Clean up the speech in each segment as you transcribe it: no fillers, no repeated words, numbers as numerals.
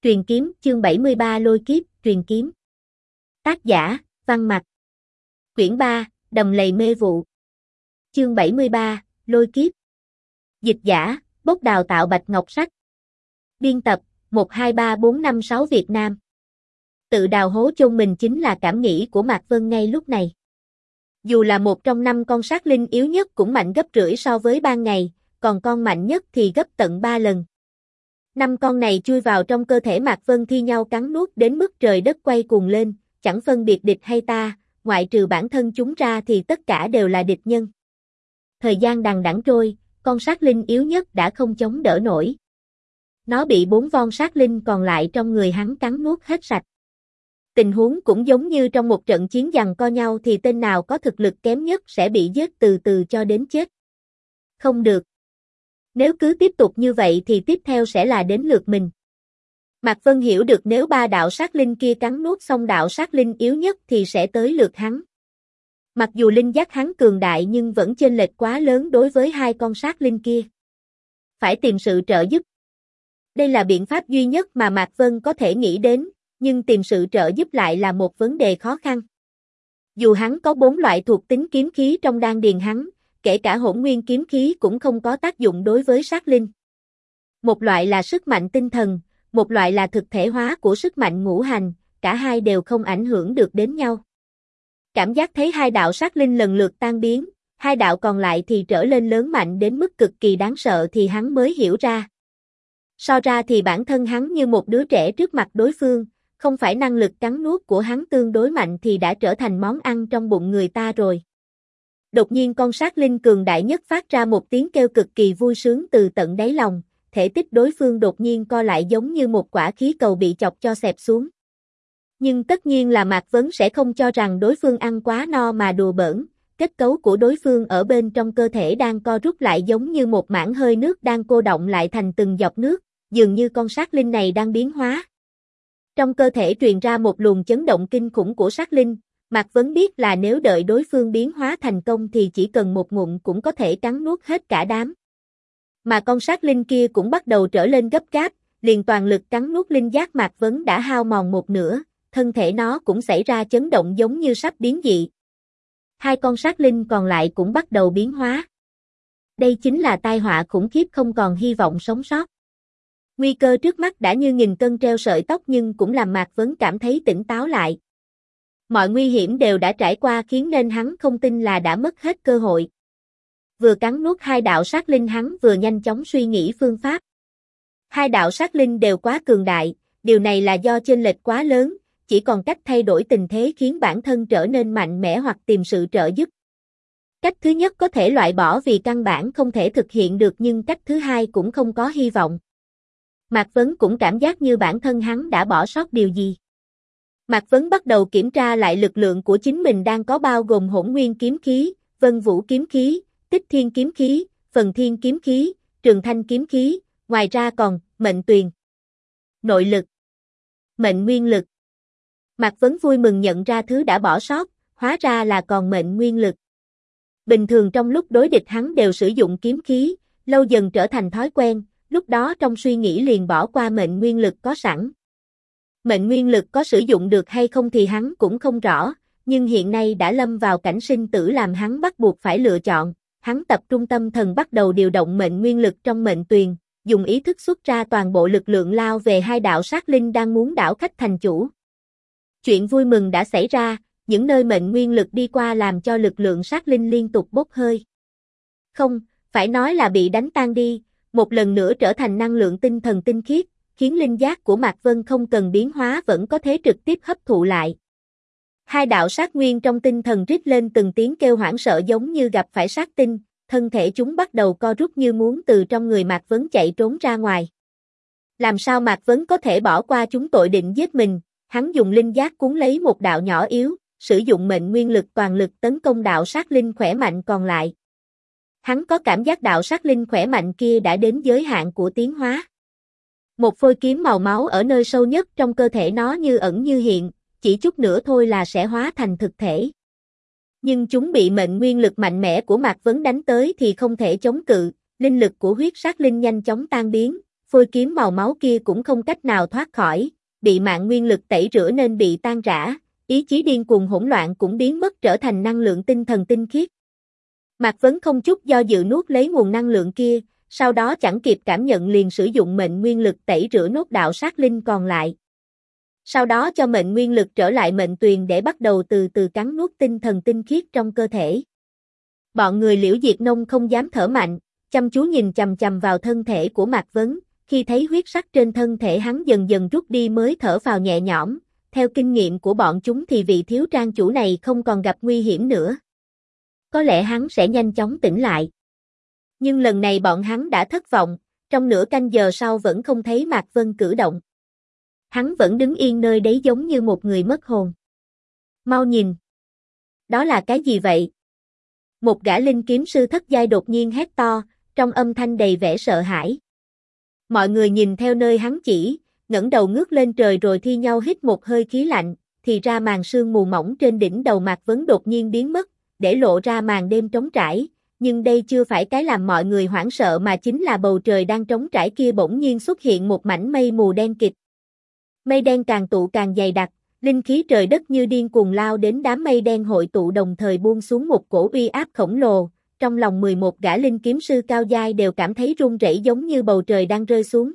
Truyền kiếm, chương 73 Lôi kiếp, truyền kiếm. Tác giả, Văn Mặc. Quyển 3, Đầm lầy mê vụ. Chương 73, Lôi kiếp. Dịch giả, Bốc đào tạo Bạch Ngọc Sách. Biên tập, 123456 Việt Nam. Tự đào hố chôn mình chính là cảm nghĩ của Mạc Vân ngay lúc này. Dù là một trong 5 con sát linh yếu nhất cũng mạnh gấp rưỡi so với ban ngày, còn con mạnh nhất thì gấp tận 3 lần. 5 con này chui vào trong cơ thể Mạc Vân thi nhau cắn nuốt đến mức trời đất quay cuồng lên, chẳng phân biệt địch hay ta, ngoại trừ bản thân chúng ra thì tất cả đều là địch nhân. Thời gian đằng đẵng trôi, con sát linh yếu nhất đã không chống đỡ nổi. Nó bị 4 con sát linh còn lại trong người hắn cắn nuốt hết sạch. Tình huống cũng giống như trong một trận chiến giằng co nhau thì tên nào có thực lực kém nhất sẽ bị giết từ từ cho đến chết. Không được. Nếu cứ tiếp tục như vậy thì tiếp theo sẽ là đến lượt mình. Mạc Vân hiểu được nếu 3 đạo sát linh kia cắn nuốt xong đạo sát linh yếu nhất thì sẽ tới lượt hắn. Mặc dù linh giác hắn cường đại nhưng vẫn chênh lệch quá lớn đối với 2 con sát linh kia. Phải tìm sự trợ giúp. Đây là biện pháp duy nhất mà Mạc Vân có thể nghĩ đến, nhưng tìm sự trợ giúp lại là một vấn đề khó khăn. Dù hắn có 4 loại thuộc tính kiếm khí trong đan điền hắn, kể cả hỗn nguyên kiếm khí cũng không có tác dụng đối với sát linh. Một loại là sức mạnh tinh thần, một loại là thực thể hóa của sức mạnh ngũ hành, cả hai đều không ảnh hưởng được đến nhau. Cảm giác thấy 2 đạo sát linh lần lượt tan biến, 2 đạo còn lại thì trở lên lớn mạnh đến mức cực kỳ đáng sợ thì hắn mới hiểu ra. So ra thì bản thân hắn như một đứa trẻ trước mặt đối phương, không phải năng lực cắn nuốt của hắn tương đối mạnh thì đã trở thành món ăn trong bụng người ta rồi. Đột nhiên con sát linh cường đại nhất phát ra một tiếng kêu cực kỳ vui sướng từ tận đáy lòng, thể tích đối phương đột nhiên co lại giống như một quả khí cầu bị chọc cho xẹp xuống. Nhưng tất nhiên là Mạc Vấn sẽ không cho rằng đối phương ăn quá no mà đùa bỡn, kết cấu của đối phương ở bên trong cơ thể đang co rút lại giống như một mảng hơi nước đang cô đọng lại thành từng giọt nước, dường như con sát linh này đang biến hóa. Trong cơ thể truyền ra một luồng chấn động kinh khủng của sát linh. Mạc Vấn biết là nếu đợi đối phương biến hóa thành công thì chỉ cần một ngụm cũng có thể cắn nuốt hết cả đám. Mà con sát linh kia cũng bắt đầu trở lên gấp gáp, liền toàn lực cắn nuốt linh giác Mạc Vấn đã hao mòn một nửa, thân thể nó cũng xảy ra chấn động giống như sắp biến dị. 2 con sát linh còn lại cũng bắt đầu biến hóa. Đây chính là tai họa khủng khiếp không còn hy vọng sống sót. Nguy cơ trước mắt đã như nghìn cân treo sợi tóc nhưng cũng làm Mạc Vấn cảm thấy tỉnh táo lại. Mọi nguy hiểm đều đã trải qua khiến nên hắn không tin là đã mất hết cơ hội. Vừa cắn nuốt 2 đạo sát linh hắn vừa nhanh chóng suy nghĩ phương pháp. 2 đạo sát linh đều quá cường đại, điều này là do chênh lệch quá lớn, chỉ còn cách thay đổi tình thế khiến bản thân trở nên mạnh mẽ hoặc tìm sự trợ giúp. Cách thứ nhất có thể loại bỏ vì căn bản không thể thực hiện được nhưng cách thứ hai cũng không có hy vọng. Mạc Vấn cũng cảm giác như bản thân hắn đã bỏ sót điều gì. Mạc Vấn bắt đầu kiểm tra lại lực lượng của chính mình đang có bao gồm hỗn nguyên kiếm khí, vân vũ kiếm khí, tích thiên kiếm khí, phần thiên kiếm khí, trường thanh kiếm khí, ngoài ra còn mệnh tuyền, nội lực, mệnh nguyên lực. Mạc Vấn vui mừng nhận ra thứ đã bỏ sót, hóa ra là còn mệnh nguyên lực. Bình thường trong lúc đối địch hắn đều sử dụng kiếm khí, lâu dần trở thành thói quen, lúc đó trong suy nghĩ liền bỏ qua mệnh nguyên lực có sẵn. Mệnh nguyên lực có sử dụng được hay không thì hắn cũng không rõ, nhưng hiện nay đã lâm vào cảnh sinh tử làm hắn bắt buộc phải lựa chọn. Hắn tập trung tâm thần bắt đầu điều động mệnh nguyên lực trong mệnh tuyền, dùng ý thức xuất ra toàn bộ lực lượng lao về 2 đạo sát linh đang muốn đảo khách thành chủ. Chuyện vui mừng đã xảy ra, những nơi mệnh nguyên lực đi qua làm cho lực lượng sát linh liên tục bốc hơi. Không, phải nói là bị đánh tan đi, một lần nữa trở thành năng lượng tinh thần tinh khiết, khiến linh giác của Mạc Vân không cần biến hóa vẫn có thể trực tiếp hấp thụ lại. 2 đạo sát nguyên trong tinh thần rít lên từng tiếng kêu hoảng sợ giống như gặp phải sát tinh, thân thể chúng bắt đầu co rút như muốn từ trong người Mạc Vấn chạy trốn ra ngoài. Làm sao Mạc Vấn có thể bỏ qua chúng tội định giết mình, hắn dùng linh giác cuốn lấy một đạo nhỏ yếu, sử dụng mệnh nguyên lực toàn lực tấn công đạo sát linh khỏe mạnh còn lại. Hắn có cảm giác đạo sát linh khỏe mạnh kia đã đến giới hạn của tiến hóa. Một phôi kiếm màu máu ở nơi sâu nhất trong cơ thể nó như ẩn như hiện, chỉ chút nữa thôi là sẽ hóa thành thực thể. Nhưng chúng bị mệnh nguyên lực mạnh mẽ của Mạc Vấn đánh tới thì không thể chống cự, linh lực của huyết sát linh nhanh chóng tan biến, phôi kiếm màu máu kia cũng không cách nào thoát khỏi, bị mạng nguyên lực tẩy rửa nên bị tan rã, ý chí điên cuồng hỗn loạn cũng biến mất trở thành năng lượng tinh thần tinh khiết. Mạc Vấn không chút do dự nuốt lấy nguồn năng lượng kia, sau đó chẳng kịp cảm nhận liền sử dụng mệnh nguyên lực tẩy rửa nốt đạo sát linh còn lại. Sau đó cho mệnh nguyên lực trở lại mệnh tuyền để bắt đầu từ từ cắn nuốt tinh thần tinh khiết trong cơ thể. Bọn người Liễu Diệt Nông không dám thở mạnh, chăm chú nhìn chằm chằm vào thân thể của Mạc Vấn, khi thấy huyết sắc trên thân thể hắn dần dần rút đi mới thở phào nhẹ nhõm, theo kinh nghiệm của bọn chúng thì vị thiếu trang chủ này không còn gặp nguy hiểm nữa. Có lẽ hắn sẽ nhanh chóng tỉnh lại. Nhưng lần này bọn hắn đã thất vọng, trong nửa canh giờ sau vẫn không thấy Mạc Vân cử động. Hắn vẫn đứng yên nơi đấy giống như một người mất hồn. Mau nhìn! Đó là cái gì vậy? Một gã linh kiếm sư thất giai đột nhiên hét to, trong âm thanh đầy vẻ sợ hãi. Mọi người nhìn theo nơi hắn chỉ, ngẩng đầu ngước lên trời rồi thi nhau hít một hơi khí lạnh, thì ra màn sương mù mỏng trên đỉnh đầu Mạc Vấn đột nhiên biến mất, để lộ ra màn đêm trống trải, nhưng đây chưa phải cái làm mọi người hoảng sợ mà chính là bầu trời đang trống trải kia bỗng nhiên xuất hiện một mảnh mây mù đen kịt. Mây đen càng tụ càng dày đặc, linh khí trời đất như điên cuồng lao đến đám mây đen hội tụ đồng thời buông xuống một cổ uy áp khổng lồ, trong lòng 11 gã linh kiếm sư cao giai đều cảm thấy run rẩy giống như bầu trời đang rơi xuống.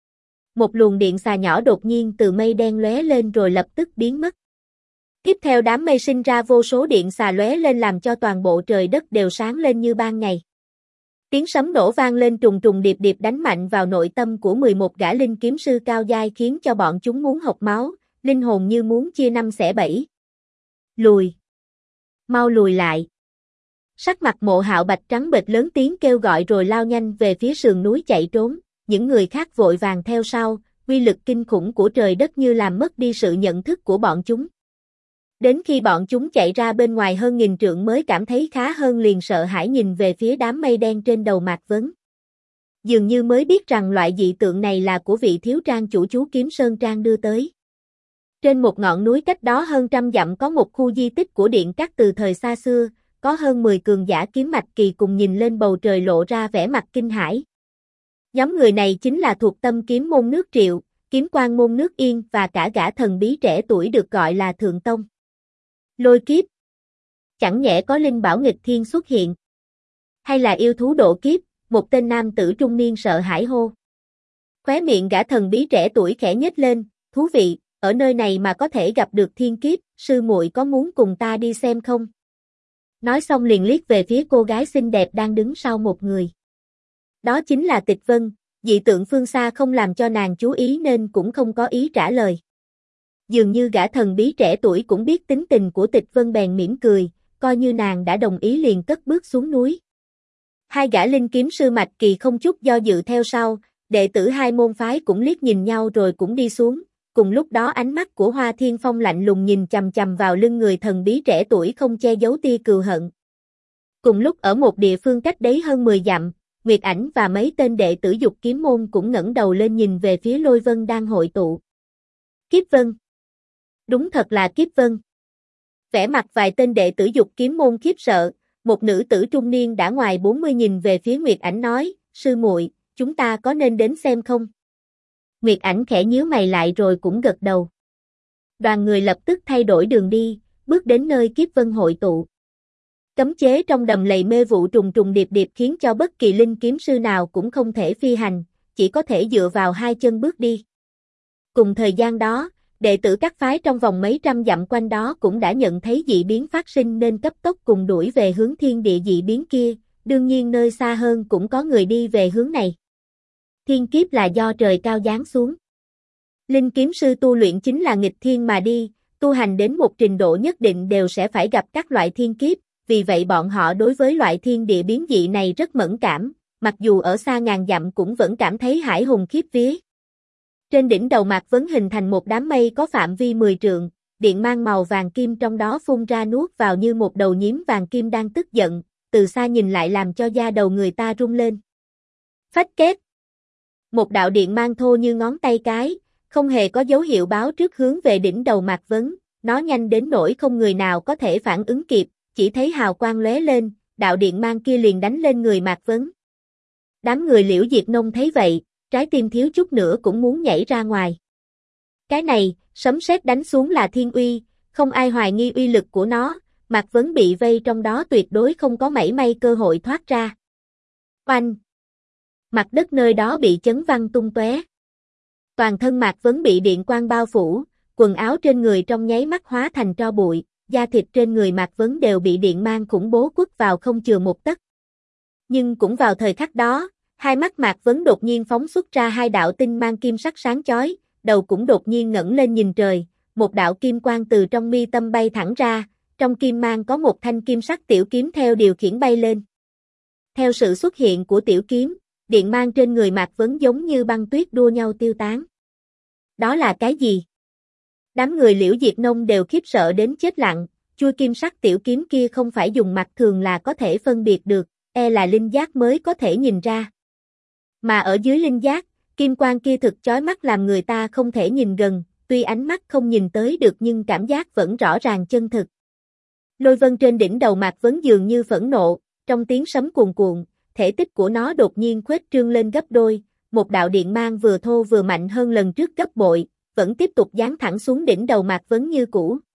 Một luồng điện xà nhỏ đột nhiên từ mây đen lóe lên rồi lập tức biến mất. Tiếp theo đám mây sinh ra vô số điện xà lóe lên làm cho toàn bộ trời đất đều sáng lên như ban ngày. Tiếng sấm nổ vang lên trùng trùng điệp điệp đánh mạnh vào nội tâm của 11 gã linh kiếm sư cao giai khiến cho bọn chúng muốn hộc máu, linh hồn như muốn chia năm xẻ bảy. Lùi! Mau lùi lại! Sắc mặt Mộ Hạo Bạch trắng bệch lớn tiếng kêu gọi rồi lao nhanh về phía sườn núi chạy trốn, những người khác vội vàng theo sau, uy lực kinh khủng của trời đất như làm mất đi sự nhận thức của bọn chúng. Đến khi bọn chúng chạy ra bên ngoài hơn 1000 trượng mới cảm thấy khá hơn liền sợ hãi nhìn về phía đám mây đen trên đầu Mạc Vấn. Dường như mới biết rằng loại dị tượng này là của vị thiếu trang chủ chú Kiếm Sơn Trang đưa tới. Trên một ngọn núi cách đó hơn 100 dặm có một khu di tích của Điện Các từ thời xa xưa, có hơn 10 cường giả kiếm mạch kỳ cùng nhìn lên bầu trời lộ ra vẻ mặt kinh hãi. Nhóm người này chính là thuộc tâm kiếm môn nước Triệu, kiếm quan môn nước Yên và cả gã thần bí trẻ tuổi được gọi là Thượng Tông. Lôi kiếp. Chẳng nhẽ có linh bảo nghịch thiên xuất hiện. Hay là yêu thú độ kiếp, một tên nam tử trung niên sợ hãi hô. Khóe miệng gã thần bí trẻ tuổi khẽ nhếch lên, thú vị, ở nơi này mà có thể gặp được thiên kiếp, sư muội có muốn cùng ta đi xem không? Nói xong liền liếc về phía cô gái xinh đẹp đang đứng sau một người. Đó chính là Tịch Vân, dị tượng phương xa không làm cho nàng chú ý nên cũng không có ý trả lời. Dường như gã thần bí trẻ tuổi cũng biết tính tình của Tịch Vân bèn mỉm cười, coi như nàng đã đồng ý liền cất bước xuống núi. Hai gã linh kiếm sư mạch kỳ không chút do dự theo sau, đệ tử hai môn phái cũng liếc nhìn nhau rồi cũng đi xuống, cùng lúc đó ánh mắt của Hoa Thiên Phong lạnh lùng nhìn chằm chằm vào lưng người thần bí trẻ tuổi không che giấu tia cừu hận. Cùng lúc ở một địa phương cách đấy hơn 10 dặm, Nguyệt Ảnh và mấy tên đệ tử Dục Kiếm môn cũng ngẩng đầu lên nhìn về phía Lôi Vân đang hội tụ. Kiếp Vân. Đúng thật là Kiếp Vân. Vẻ mặt vài tên đệ tử Dục Kiếm môn khiếp sợ, một nữ tử trung niên đã ngoài 40 nhìn về phía Nguyệt Ảnh nói, sư muội, chúng ta có nên đến xem không? Nguyệt Ảnh khẽ nhíu mày lại rồi cũng gật đầu. Đoàn người lập tức thay đổi đường đi, bước đến nơi Kiếp Vân hội tụ. Cấm chế trong đầm lầy mê vụ trùng trùng điệp điệp khiến cho bất kỳ linh kiếm sư nào cũng không thể phi hành, chỉ có thể dựa vào hai chân bước đi. Cùng thời gian đó, đệ tử các phái trong vòng mấy trăm dặm quanh đó cũng đã nhận thấy dị biến phát sinh nên cấp tốc cùng đuổi về hướng thiên địa dị biến kia, đương nhiên nơi xa hơn cũng có người đi về hướng này. Thiên kiếp là do trời cao giáng xuống. Linh kiếm sư tu luyện chính là nghịch thiên mà đi, tu hành đến một trình độ nhất định đều sẽ phải gặp các loại thiên kiếp, vì vậy bọn họ đối với loại thiên địa biến dị này rất mẫn cảm, mặc dù ở xa ngàn dặm cũng vẫn cảm thấy hải hùng khiếp vía. Trên đỉnh đầu Mạc Vấn hình thành một đám mây có phạm vi 10 trượng, điện mang màu vàng kim trong đó phun ra nuốt vào như một đầu nhím vàng kim đang tức giận, từ xa nhìn lại làm cho da đầu người ta rung lên. Phách két. Một đạo điện mang thô như ngón tay cái, không hề có dấu hiệu báo trước hướng về đỉnh đầu Mạc Vấn, nó nhanh đến nỗi không người nào có thể phản ứng kịp, chỉ thấy hào quang lóe lên, đạo điện mang kia liền đánh lên người Mạc Vấn. Đám người Liễu Diệt Nông thấy vậy, trái tim thiếu chút nữa cũng muốn nhảy ra ngoài. Cái này, sấm sét đánh xuống là thiên uy, không ai hoài nghi uy lực của nó, Mạc Vấn bị vây trong đó tuyệt đối không có mảy may cơ hội thoát ra. Oanh! Mặt đất nơi đó bị chấn văng tung tóe. Toàn thân Mạc Vấn bị điện quang bao phủ, quần áo trên người trong nháy mắt hóa thành tro bụi, da thịt trên người Mạc Vấn đều bị điện mang khủng bố quất vào không chừa một tấc. Nhưng cũng vào thời khắc đó, hai mắt Mạc Vấn đột nhiên phóng xuất ra hai đạo tinh mang kim sắc sáng chói, đầu cũng đột nhiên ngẩng lên nhìn trời, một đạo kim quang từ trong mi tâm bay thẳng ra, trong kim mang có một thanh kim sắc tiểu kiếm theo điều khiển bay lên. Theo sự xuất hiện của tiểu kiếm, điện mang trên người Mạc Vấn giống như băng tuyết đua nhau tiêu tán. Đó là cái gì? Đám người Liễu Diệt Nông đều khiếp sợ đến chết lặng, chuôi kim sắc tiểu kiếm kia không phải dùng mặt thường là có thể phân biệt được, là linh giác mới có thể nhìn ra. Mà ở dưới linh giác, kim quang kia thực chói mắt làm người ta không thể nhìn gần, tuy ánh mắt không nhìn tới được nhưng cảm giác vẫn rõ ràng chân thực. Lôi vân trên đỉnh đầu Mạc Vấn dường như phẫn nộ, trong tiếng sấm cuồn cuộn, thể tích của nó đột nhiên khuếch trương lên gấp đôi, một đạo điện mang vừa thô vừa mạnh hơn lần trước gấp bội, vẫn tiếp tục giáng thẳng xuống đỉnh đầu Mạc Vấn như cũ.